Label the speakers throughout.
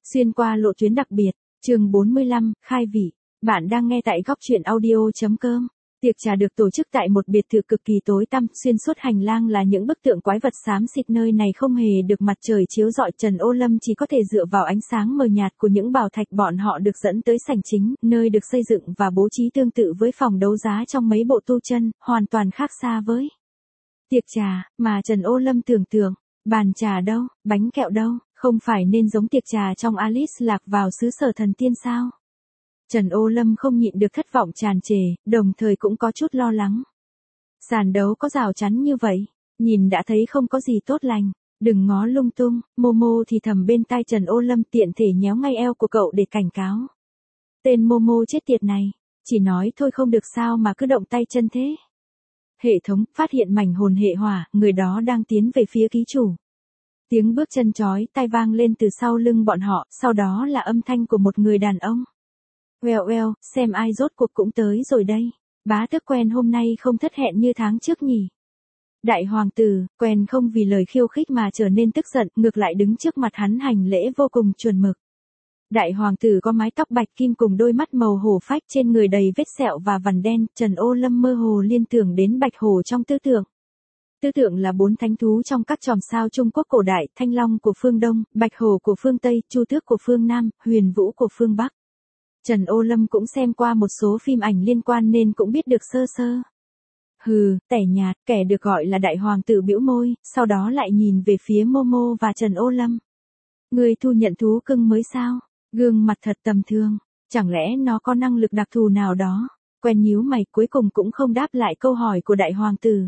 Speaker 1: Xuyên qua lộ tuyến đặc biệt, chương 45, khai vị. Bạn đang nghe tại góc truyện audio.com. Tiệc trà được tổ chức tại một biệt thự cực kỳ tối tăm, xuyên suốt hành lang là những bức tượng quái vật xám xịt, nơi này không hề được mặt trời chiếu rọi. Trần Ô Lâm chỉ có thể dựa vào ánh sáng mờ nhạt của những bảo thạch. Bọn họ được dẫn tới sảnh chính, nơi được xây dựng và bố trí tương tự với phòng đấu giá trong mấy bộ tu chân, hoàn toàn khác xa với tiệc trà mà Trần Ô Lâm tưởng tượng. Bàn trà đâu, bánh kẹo đâu, không phải nên giống tiệc trà trong Alice lạc vào xứ sở thần tiên sao? Trần Ô Lâm không nhịn được thất vọng tràn trề, đồng thời cũng có chút lo lắng. Sàn đấu có rào chắn như vậy, nhìn đã thấy không có gì tốt lành, đừng ngó lung tung. Momo thì thầm bên tai Trần Ô Lâm, tiện thể nhéo ngay eo của cậu để cảnh cáo. Tên Momo chết tiệt này, chỉ nói thôi không được sao mà cứ động tay chân thế. Hệ thống phát hiện mảnh hồn hệ hỏa, người đó đang tiến về phía ký chủ. Tiếng bước chân chói tai vang lên từ sau lưng bọn họ, sau đó là âm thanh của một người đàn ông. Well, xem ai rốt cuộc cũng tới rồi đây. Bá tước Quen hôm nay không thất hẹn như tháng trước nhỉ. Đại hoàng tử, Quen không vì lời khiêu khích mà trở nên tức giận, ngược lại đứng trước mặt hắn hành lễ vô cùng chuẩn mực. Đại hoàng tử có mái tóc bạch kim cùng đôi mắt màu hổ phách, trên người đầy vết sẹo và vằn đen. Trần Ô Lâm mơ hồ liên tưởng đến bạch hổ trong tư tưởng. Tư tưởng là 4 thánh thú trong các chòm sao Trung Quốc cổ đại, Thanh Long của phương Đông, Bạch Hổ của phương Tây, Chu Tước của phương Nam, Huyền Vũ của phương Bắc. Trần Ô Lâm cũng xem qua một số phim ảnh liên quan nên cũng biết được sơ sơ. Hừ, tẻ nhạt, kẻ được gọi là đại hoàng tử bĩu môi, sau đó lại nhìn về phía Momo và Trần Ô Lâm. Người thu nhận thú cưng mới sao? Gương mặt thật tầm thường, chẳng lẽ nó có năng lực đặc thù nào đó? Quen nhíu mày, cuối cùng cũng không đáp lại câu hỏi của đại hoàng tử.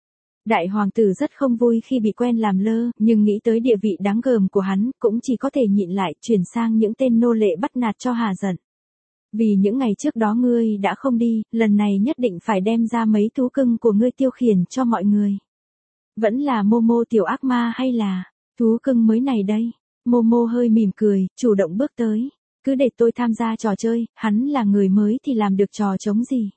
Speaker 1: Đại hoàng tử rất không vui khi bị Quen làm lơ, nhưng nghĩ tới địa vị đáng gờm của hắn, cũng chỉ có thể nhịn lại, chuyển sang những tên nô lệ bắt nạt cho hà giận. Vì những ngày trước đó ngươi đã không đi, lần này nhất định phải đem ra mấy thú cưng của ngươi tiêu khiển cho mọi người. Vẫn là Momo tiểu ác ma hay là thú cưng mới này đây? Momo hơi mỉm cười, chủ động bước tới. Cứ để tôi tham gia trò chơi, hắn là người mới thì làm được trò trống gì?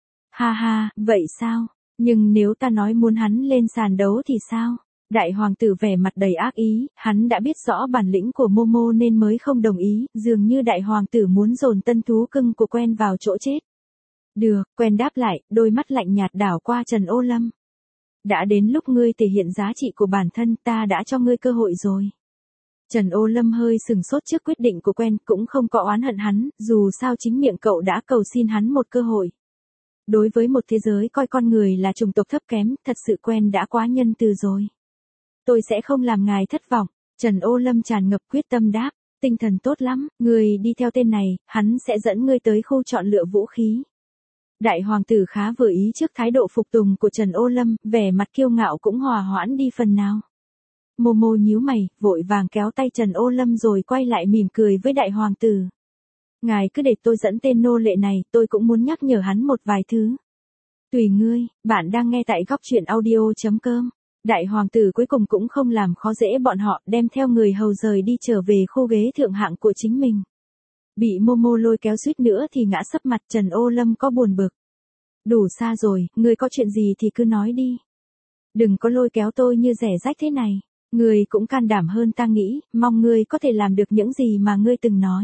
Speaker 1: Ha ha, vậy sao? Nhưng nếu ta nói muốn hắn lên sàn đấu thì sao? Đại hoàng tử vẻ mặt đầy ác ý, hắn đã biết rõ bản lĩnh của Momo nên mới không đồng ý, dường như đại hoàng tử muốn dồn tân thú cưng của Quen vào chỗ chết. Được, Quen đáp lại, đôi mắt lạnh nhạt đảo qua Trần Ô Lâm. Đã đến lúc ngươi thể hiện giá trị của bản thân, ta đã cho ngươi cơ hội rồi. Trần Ô Lâm hơi sừng sốt trước quyết định của Quen, cũng không có oán hận hắn, dù sao chính miệng cậu đã cầu xin hắn một cơ hội. Đối với một thế giới coi con người là chủng tộc thấp kém, thật sự Quen đã quá nhân từ rồi. Tôi sẽ không làm ngài thất vọng. Trần Ô Lâm tràn ngập quyết tâm đáp, tinh thần tốt lắm, người đi theo tên này, hắn sẽ dẫn ngươi tới khu chọn lựa vũ khí. Đại hoàng tử khá vừa ý trước thái độ phục tùng của Trần Ô Lâm, vẻ mặt kiêu ngạo cũng hòa hoãn đi phần nào. Momo nhíu mày, vội vàng kéo tay Trần Ô Lâm rồi quay lại mỉm cười với đại hoàng tử. Ngài cứ để tôi dẫn tên nô lệ này, tôi cũng muốn nhắc nhở hắn một vài thứ. Tùy ngươi, bạn đang nghe tại góc truyện audio.com. Đại hoàng tử cuối cùng cũng không làm khó dễ bọn họ, đem theo người hầu rời đi trở về khu ghế thượng hạng của chính mình. Bị Momo lôi kéo suýt nữa thì ngã sấp mặt. Trần Ô Lâm có buồn bực. Đủ xa rồi, ngươi có chuyện gì thì cứ nói đi. Đừng có lôi kéo tôi như rẻ rách thế này. Ngươi cũng can đảm hơn ta nghĩ, mong ngươi có thể làm được những gì mà ngươi từng nói.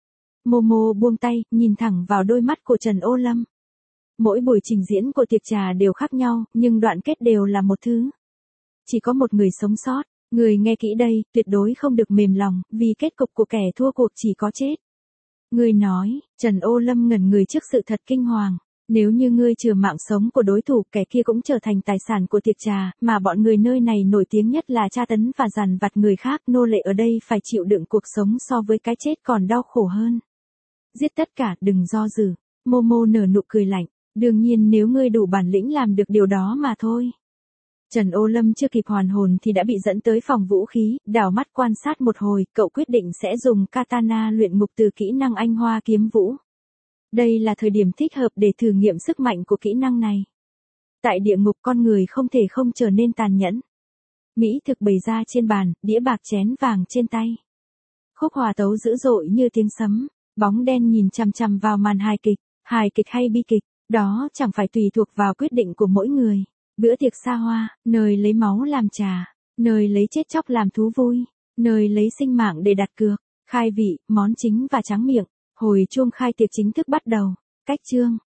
Speaker 1: Momo buông tay, nhìn thẳng vào đôi mắt của Trần Ô Lâm. Mỗi buổi trình diễn của tiệc trà đều khác nhau, nhưng đoạn kết đều là một thứ. Chỉ có một người sống sót, người nghe kỹ đây, tuyệt đối không được mềm lòng, vì kết cục của kẻ thua cuộc chỉ có chết. Người nói, Trần Ô Lâm ngẩn người trước sự thật kinh hoàng. Nếu như ngươi trừ mạng sống của đối thủ, kẻ kia cũng trở thành tài sản của tiệc trà, mà bọn người nơi này nổi tiếng nhất là tra tấn và dằn vặt người khác, nô lệ ở đây phải chịu đựng cuộc sống so với cái chết còn đau khổ hơn. Giết tất cả, đừng do dự. Momo nở nụ cười lạnh, đương nhiên nếu ngươi đủ bản lĩnh làm được điều đó mà thôi. Trần Ô Lâm chưa kịp hoàn hồn thì đã bị dẫn tới phòng vũ khí, đảo mắt quan sát một hồi, cậu quyết định sẽ dùng katana luyện ngục từ kỹ năng Anh Hoa kiếm vũ. Đây là thời điểm thích hợp để thử nghiệm sức mạnh của kỹ năng này. Tại địa ngục con người không thể không trở nên tàn nhẫn. Mỹ thực bày ra trên bàn, đĩa bạc chén vàng trên tay. Khúc hòa tấu dữ dội như tiếng sấm, bóng đen nhìn chằm chằm vào màn hài kịch hay bi kịch, đó chẳng phải tùy thuộc vào quyết định của mỗi người. Bữa tiệc xa hoa, nơi lấy máu làm trà, nơi lấy chết chóc làm thú vui, nơi lấy sinh mạng để đặt cược. Khai vị, món chính và tráng miệng. Hồi chuông khai tiệc chính thức bắt đầu. Cách chương.